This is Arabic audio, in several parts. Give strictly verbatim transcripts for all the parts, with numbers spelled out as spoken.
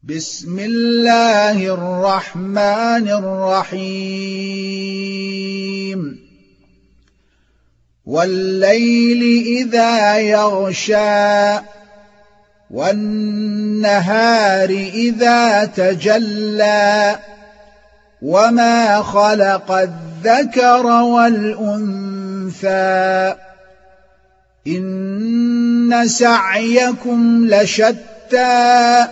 بسم الله الرحمن الرحيم والليل إذا يغشى والنهار إذا تجلى وما خلق الذكر والأنثى إن سعيكم لشتى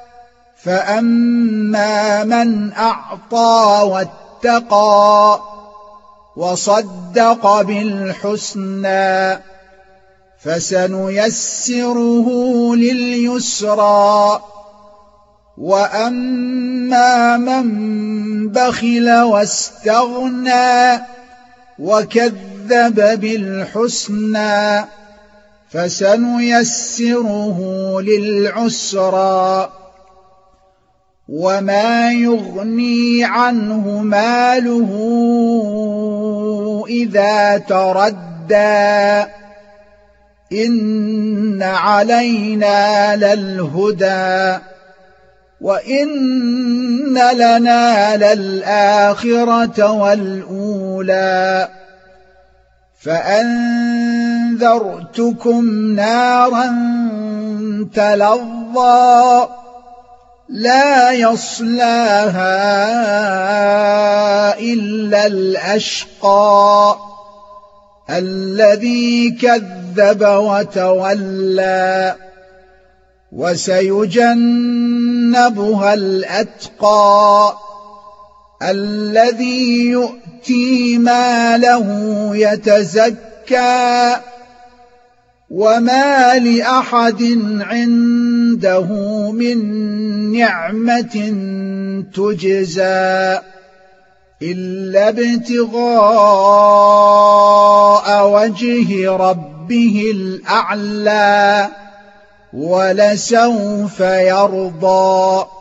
فأما من أعطى واتقى وصدق بالحسنى فسنيسره لليسرى وأما من بخل واستغنى وكذب بالحسنى فسنيسره للعسرى وما يغني عنه ماله إذا تردى إن علينا للهدى وإن لنا للآخرة والأولى فأنذرتكم نارا تلظى لا يصلاها إلا الأشقى الذي كذب وتولى وسيجنبها الأتقى الذي يؤتي ماله يتزكى وما لأحد عنده من نعمة تجزى إلا ابتغاء وجه ربه الأعلى ولسوف يرضى.